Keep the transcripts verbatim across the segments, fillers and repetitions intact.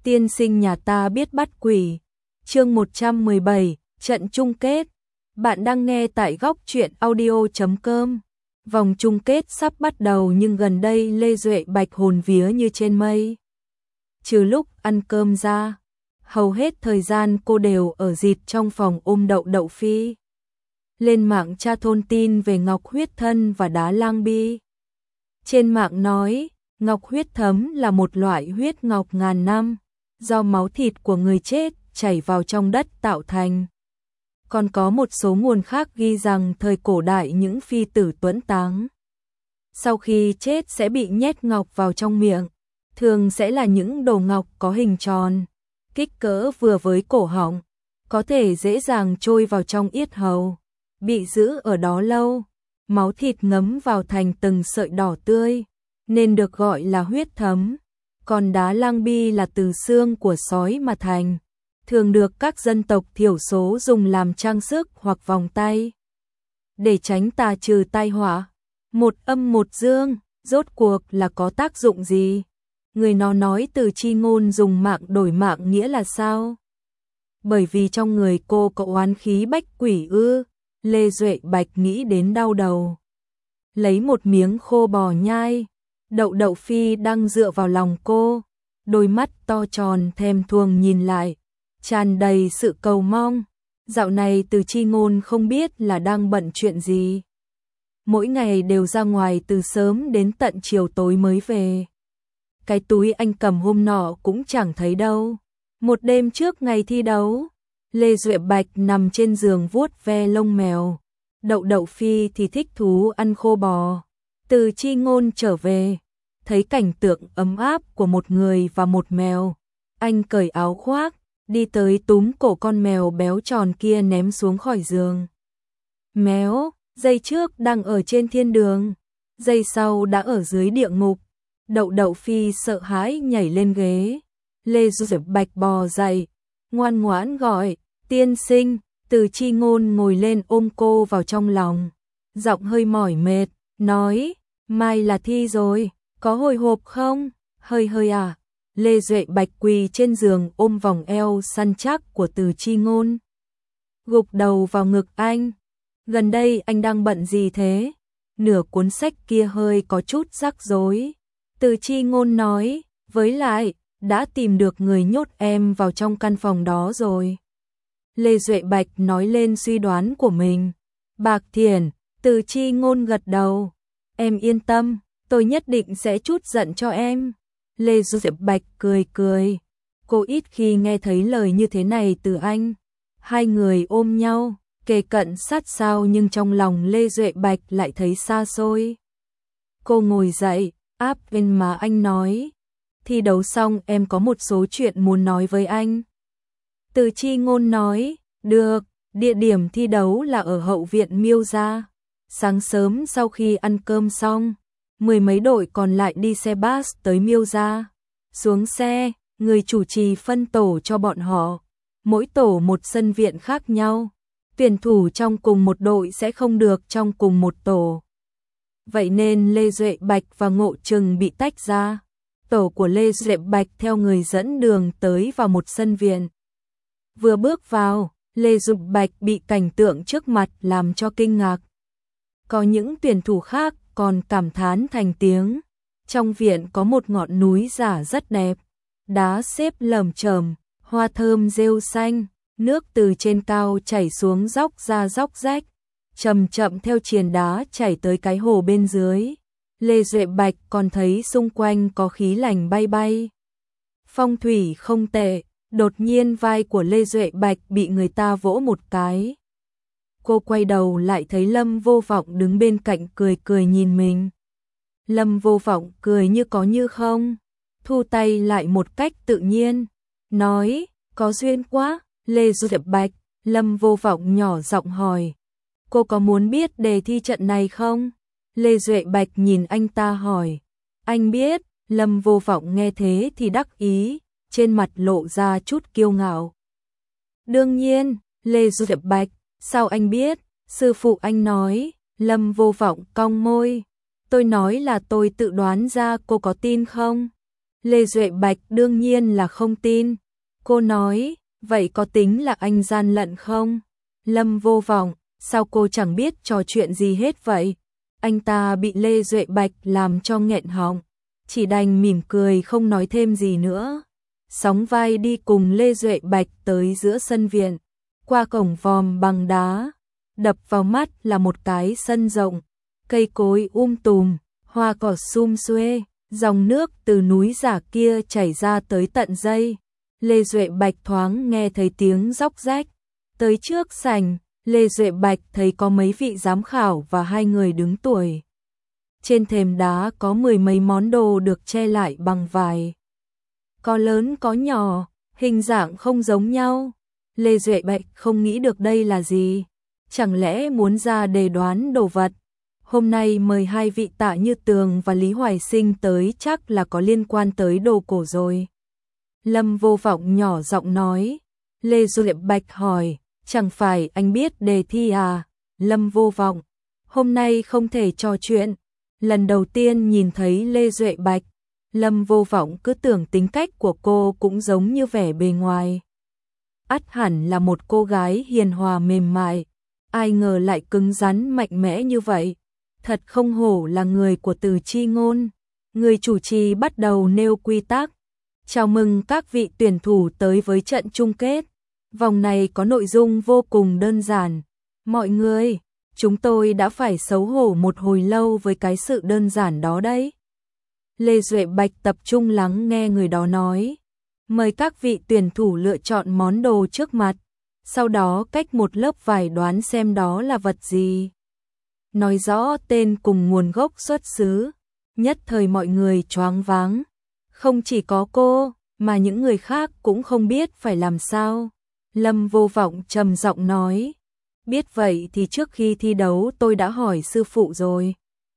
tiên sinh nhà ta biết bắt quỷ. Chương một trăm mười bảy, trận chung kết. Bạn đang nghe tại góc truyện audio chấm com. Vòng chung kết sắp bắt đầu nhưng gần đây Lê Duệ Bạch hồn vía như trên mây. Trừ lúc ăn cơm ra, hầu hết thời gian cô đều ở dịt trong phòng ôm Đậu Đậu Phi. Lên mạng tra thông tin về ngọc huyết thân và đá lang bi. Trên mạng nói, ngọc huyết thấm là một loại huyết ngọc ngàn năm, do máu thịt của người chết chảy vào trong đất tạo thành. Còn có một số nguồn khác ghi rằng thời cổ đại những phi tử tuẫn táng, sau khi chết sẽ bị nhét ngọc vào trong miệng, thường sẽ là những đồ ngọc có hình tròn, kích cỡ vừa với cổ họng, có thể dễ dàng trôi vào trong yết hầu, bị giữ ở đó lâu, máu thịt ngấm vào thành từng sợi đỏ tươi, nên được gọi là huyết thấm. Còn đá lang bi là từ xương của sói mà thành, thường được các dân tộc thiểu số dùng làm trang sức hoặc vòng tay. Để tránh tà trừ tai họa, một âm một dương, rốt cuộc là có tác dụng gì? Người nó nói từ chi ngôn dùng mạng đổi mạng nghĩa là sao? Bởi vì trong người cô có oán khí bách quỷ ư? Lê Duệ Bạch nghĩ đến đau đầu. Lấy một miếng khô bò nhai, Đậu Đậu Phi đang dựa vào lòng cô, đôi mắt to tròn thèm thuồng nhìn lại, tràn đầy sự cầu mong. Dạo này từ chi ngôn không biết là đang bận chuyện gì. Mỗi ngày đều ra ngoài từ sớm đến tận chiều tối mới về. Cái túi anh cầm hôm nọ cũng chẳng thấy đâu. Một đêm trước ngày thi đấu, Lê Duệ Bạch nằm trên giường vuốt ve lông mèo. Đậu Đậu Phi thì thích thú ăn khô bò. Từ chi ngôn trở về, thấy cảnh tượng ấm áp của một người và một mèo. Anh cởi áo khoác, đi tới túm cổ con mèo béo tròn kia ném xuống khỏi giường. Méo, giây trước đang ở trên thiên đường, giây sau đã ở dưới địa ngục. Đậu Đậu Phi sợ hãi nhảy lên ghế. Lê Duệ Bạch bò dậy, ngoan ngoãn gọi, tiên sinh. Từ chi ngôn ngồi lên ôm cô vào trong lòng, giọng hơi mỏi mệt, nói, mai là thi rồi, có hồi hộp không? Hơi hơi à? Lê Duệ Bạch quỳ trên giường ôm vòng eo săn chắc của Từ chi ngôn, gục đầu vào ngực anh. Gần đây anh đang bận gì thế? Nửa cuốn sách kia hơi có chút rắc rối. Từ chi ngôn nói, với lại, đã tìm được người nhốt em vào trong căn phòng đó rồi. Lê Duệ Bạch nói lên suy đoán của mình. Bạc Thiển, Từ chi ngôn gật đầu. Em yên tâm, tôi nhất định sẽ trút giận cho em. Lê Duệ Bạch cười cười. Cô ít khi nghe thấy lời như thế này từ anh. Hai người ôm nhau, kề cận sát sao nhưng trong lòng Lê Duệ Bạch lại thấy xa xôi. Cô ngồi dậy, áp bên mà anh nói. Thi đấu xong em có một số chuyện muốn nói với anh. Từ chi ngôn nói, được, địa điểm thi đấu là ở hậu viện Miêu gia. Sáng sớm sau khi ăn cơm xong, mười mấy đội còn lại đi xe bus tới Miêu gia. Xuống xe, người chủ trì phân tổ cho bọn họ. Mỗi tổ một sân viện khác nhau. Tuyển thủ trong cùng một đội sẽ không được trong cùng một tổ. Vậy nên Lê Duệ Bạch và Ngộ Trừng bị tách ra. Tổ của Lê Duệ Bạch theo người dẫn đường tới vào một sân viện. Vừa bước vào, Lê Duệ Bạch bị cảnh tượng trước mặt làm cho kinh ngạc. Có những tuyển thủ khác còn cảm thán thành tiếng. Trong viện có một ngọn núi giả rất đẹp, đá xếp lởm chởm, hoa thơm rêu xanh, nước từ trên cao chảy xuống dốc ra dốc rách, chậm chậm theo triền đá chảy tới cái hồ bên dưới. Lê Duệ Bạch còn thấy xung quanh có khí lành bay bay. Phong thủy không tệ. Đột nhiên vai của Lê Duệ Bạch bị người ta vỗ một cái. Cô quay đầu lại thấy Lâm Vô Vọng đứng bên cạnh cười cười nhìn mình. Lâm Vô Vọng cười như có như không, thu tay lại một cách tự nhiên, nói, có duyên quá. Lê Duệ Bạch, Lâm Vô Vọng nhỏ giọng hỏi, cô có muốn biết đề thi trận này không? Lê Duệ Bạch nhìn anh ta hỏi, anh biết. Lâm Vô Vọng nghe thế thì đắc ý, trên mặt lộ ra chút kiêu ngạo. Đương nhiên. Lê Duệ Bạch, sao anh biết? Sư phụ anh nói. Lâm Vô Vọng cong môi, tôi nói là tôi tự đoán ra, cô có tin không? Lê Duệ Bạch đương nhiên là không tin. Cô nói, vậy có tính là anh gian lận không? Lâm Vô Vọng, sao cô chẳng biết trò chuyện gì hết vậy? Anh ta bị Lê Duệ Bạch làm cho nghẹn họng, chỉ đành mỉm cười không nói thêm gì nữa. Sóng vai đi cùng Lê Duệ Bạch tới giữa sân viện, qua cổng vòm bằng đá, đập vào mắt là một cái sân rộng, cây cối um tùm, hoa cỏ sum xuê, dòng nước từ núi giả kia chảy ra tới tận dây. Lê Duệ Bạch thoáng nghe thấy tiếng róc rách. Tới trước sảnh, Lê Duệ Bạch thấy có mấy vị giám khảo và hai người đứng tuổi. Trên thềm đá có mười mấy món đồ được che lại bằng vải. Có lớn có nhỏ, hình dạng không giống nhau. Lê Duệ Bạch không nghĩ được đây là gì. Chẳng lẽ muốn ra đề đoán đồ vật? Hôm nay mời hai vị Tạ Như Tường và Lý Hoài Sinh tới chắc là có liên quan tới đồ cổ rồi. Lâm Vô Vọng nhỏ giọng nói. Lê Duệ Bạch hỏi, chẳng phải anh biết đề thi à? Lâm Vô Vọng, hôm nay không thể trò chuyện. Lần đầu tiên nhìn thấy Lê Duệ Bạch, Lâm Vô Vọng cứ tưởng tính cách của cô cũng giống như vẻ bề ngoài. Ắt hẳn là một cô gái hiền hòa mềm mại, ai ngờ lại cứng rắn mạnh mẽ như vậy. Thật không hổ là người của Từ Chi Ngôn. Người chủ trì bắt đầu nêu quy tắc. Chào mừng các vị tuyển thủ tới với trận chung kết. Vòng này có nội dung vô cùng đơn giản. Mọi người, chúng tôi đã phải xấu hổ một hồi lâu với cái sự đơn giản đó đấy. Lê Duệ Bạch tập trung lắng nghe người đó nói. Mời các vị tuyển thủ lựa chọn món đồ trước mặt. Sau đó cách một lớp vải đoán xem đó là vật gì. Nói rõ tên cùng nguồn gốc xuất xứ. Nhất thời mọi người choáng váng. Không chỉ có cô, mà những người khác cũng không biết phải làm sao. Lâm Vô Vọng trầm giọng nói. Biết vậy thì trước khi thi đấu tôi đã hỏi sư phụ rồi.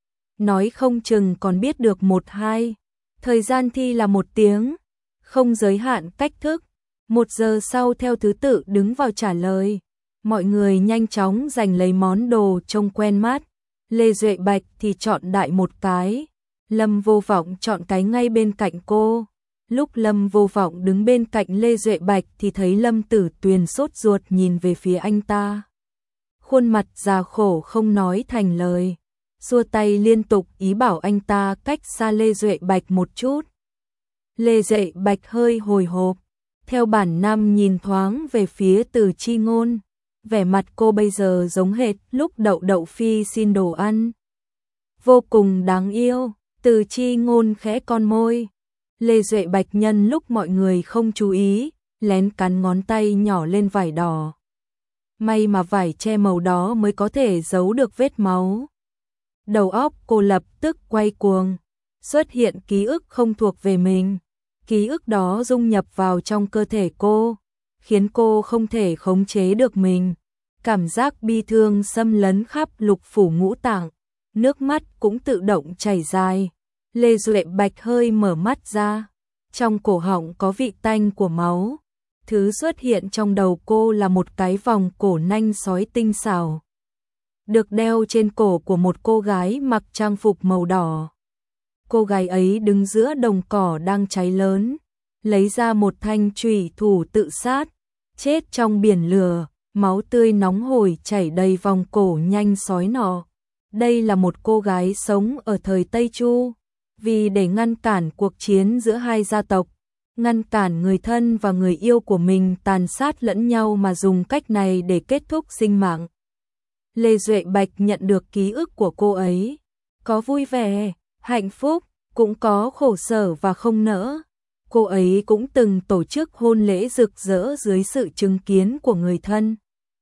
Nói không chừng còn biết được một hai. Thời gian thi là một tiếng. Không giới hạn cách thức. Một giờ sau theo thứ tự đứng vào trả lời. Mọi người nhanh chóng giành lấy món đồ trông quen mắt. Lê Duệ Bạch thì chọn đại một cái. Lâm Vô Vọng chọn cái ngay bên cạnh cô. Lúc Lâm Vô Vọng đứng bên cạnh Lê Duệ Bạch thì thấy Lâm Tử Tuyền sốt ruột nhìn về phía anh ta. Khuôn mặt già khổ không nói thành lời. Xua tay liên tục ý bảo anh ta cách xa Lê Duệ Bạch một chút. Lê Duệ Bạch hơi hồi hộp. Theo bản năng nhìn thoáng về phía Từ Chi Ngôn. Vẻ mặt cô bây giờ giống hệt lúc Đậu Đậu Phi xin đồ ăn. Vô cùng đáng yêu. Từ Chi Ngôn khẽ con môi. Lê Duệ Bạch nhân lúc mọi người không chú ý, lén cắn ngón tay nhỏ lên vải đỏ. May mà vải che màu đó mới có thể giấu được vết máu. Đầu óc cô lập tức quay cuồng, xuất hiện ký ức không thuộc về mình. Ký ức đó dung nhập vào trong cơ thể cô, khiến cô không thể khống chế được mình. Cảm giác bi thương xâm lấn khắp lục phủ ngũ tạng, nước mắt cũng tự động chảy dài. Lê Duệ Bạch hơi mở mắt ra, trong cổ họng có vị tanh của máu. Thứ xuất hiện trong đầu cô là một cái vòng cổ nanh sói tinh xảo, được đeo trên cổ của một cô gái mặc trang phục màu đỏ. Cô gái ấy đứng giữa đồng cỏ đang cháy lớn, lấy ra một thanh chùy thủ tự sát, chết trong biển lửa, máu tươi nóng hổi chảy đầy vòng cổ nhanh sói nọ. Đây là một cô gái sống ở thời Tây Chu. Vì để ngăn cản cuộc chiến giữa hai gia tộc, ngăn cản người thân và người yêu của mình tàn sát lẫn nhau mà dùng cách này để kết thúc sinh mạng. Lê Duệ Bạch nhận được ký ức của cô ấy. Có vui vẻ, hạnh phúc, cũng có khổ sở và không nỡ. Cô ấy cũng từng tổ chức hôn lễ rực rỡ dưới sự chứng kiến của người thân.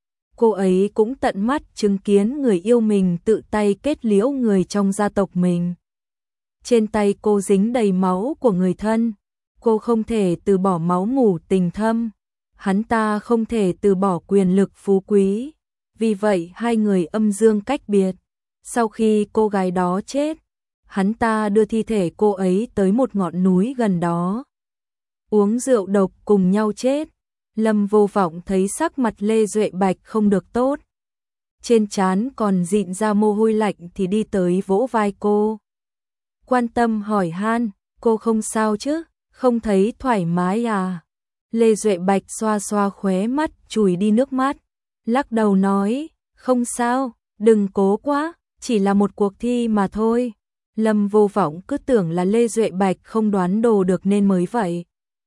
Cô ấy cũng tận mắt chứng kiến người yêu mình tự tay kết liễu người trong gia tộc mình. Trên tay cô dính đầy máu của người thân. Cô không thể từ bỏ máu mủ tình thâm. Hắn ta không thể từ bỏ quyền lực phú quý. Vì vậy hai người âm dương cách biệt. Sau khi cô gái đó chết, hắn ta đưa thi thể cô ấy tới một ngọn núi gần đó. Uống rượu độc cùng nhau chết. Lâm Vô Vọng thấy sắc mặt Lê Duệ Bạch không được tốt. Trên trán còn dịn ra mồ hôi lạnh thì đi tới vỗ vai cô. Quan tâm hỏi han, cô không sao chứ, không thấy thoải mái à? Lê Duệ Bạch xoa xoa khóe mắt, chùi đi nước mắt, lắc đầu nói, không sao, đừng cố quá, chỉ là một cuộc thi mà thôi. Lâm Vô Vọng cứ tưởng là Lê Duệ Bạch không đoán đồ được nên mới vậy.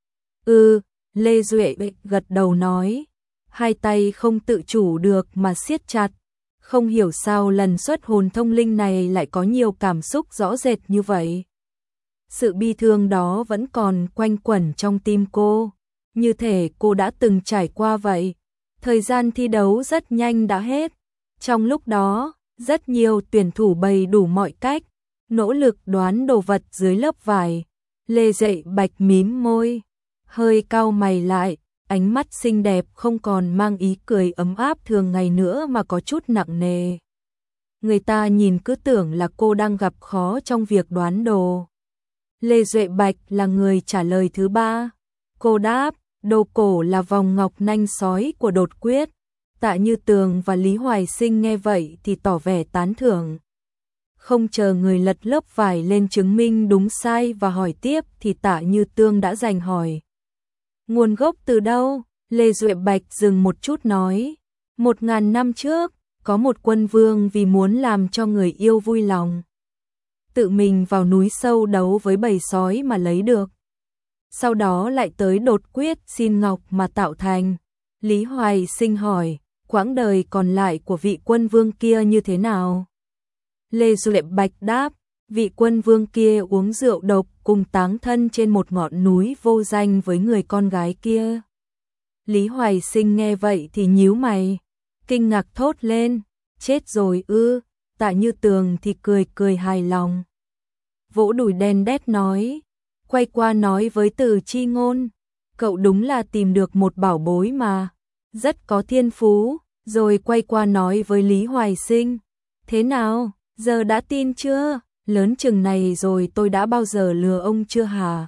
Ừ, Lê Duệ Bạch gật đầu nói, hai tay không tự chủ được mà siết chặt. Không hiểu sao lần xuất hồn thông linh này lại có nhiều cảm xúc rõ rệt như vậy. Sự bi thương đó vẫn còn quanh quẩn trong tim cô, như thể cô đã từng trải qua vậy. Thời gian thi đấu rất nhanh đã hết. Trong lúc đó, rất nhiều tuyển thủ bày đủ mọi cách, nỗ lực đoán đồ vật dưới lớp vải. Lê Duệ Bạch mím môi, hơi cau mày lại, ánh mắt xinh đẹp không còn mang ý cười ấm áp thường ngày nữa mà có chút nặng nề. Người ta nhìn cứ tưởng là cô đang gặp khó trong việc đoán đồ. Lê Duệ Bạch là người trả lời thứ ba. Cô đáp, đồ cổ là vòng ngọc nanh sói của Đột Quyết. Tạ Như Tường và Lý Hoài Sinh nghe vậy thì tỏ vẻ tán thưởng. Không chờ người lật lớp vải lên chứng minh đúng sai và hỏi tiếp thì Tạ Như Tường đã giành hỏi. Nguồn gốc từ đâu? Lê Duệ Bạch dừng một chút nói. Một ngàn năm trước, có một quân vương vì muốn làm cho người yêu vui lòng, tự mình vào núi sâu đấu với bầy sói mà lấy được. Sau đó lại tới Đột Quyết xin ngọc mà tạo thành. Lý Hoài Sinh hỏi, quãng đời còn lại của vị quân vương kia như thế nào? Lê Duệ Bạch đáp, vị quân vương kia uống rượu độc cùng táng thân trên một ngọn núi vô danh với người con gái kia. Lý Hoài Sinh nghe vậy thì nhíu mày, kinh ngạc thốt lên, chết rồi ư? Tạ Như Tường thì cười cười hài lòng, vỗ đùi đen đét nói, quay qua nói với Từ Chi Ngôn, cậu đúng là tìm được một bảo bối mà, rất có thiên phú. Rồi quay qua nói với Lý Hoài Sinh, thế nào, giờ đã tin chưa? Lớn chừng này rồi tôi đã bao giờ lừa ông chưa hả?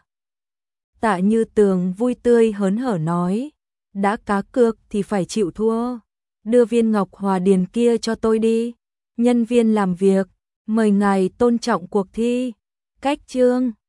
Tạ Như Tường vui tươi hớn hở nói, đã cá cược thì phải chịu thua, đưa viên ngọc hòa điền kia cho tôi đi. Nhân viên làm việc, mời ngài tôn trọng cuộc thi. Cách chương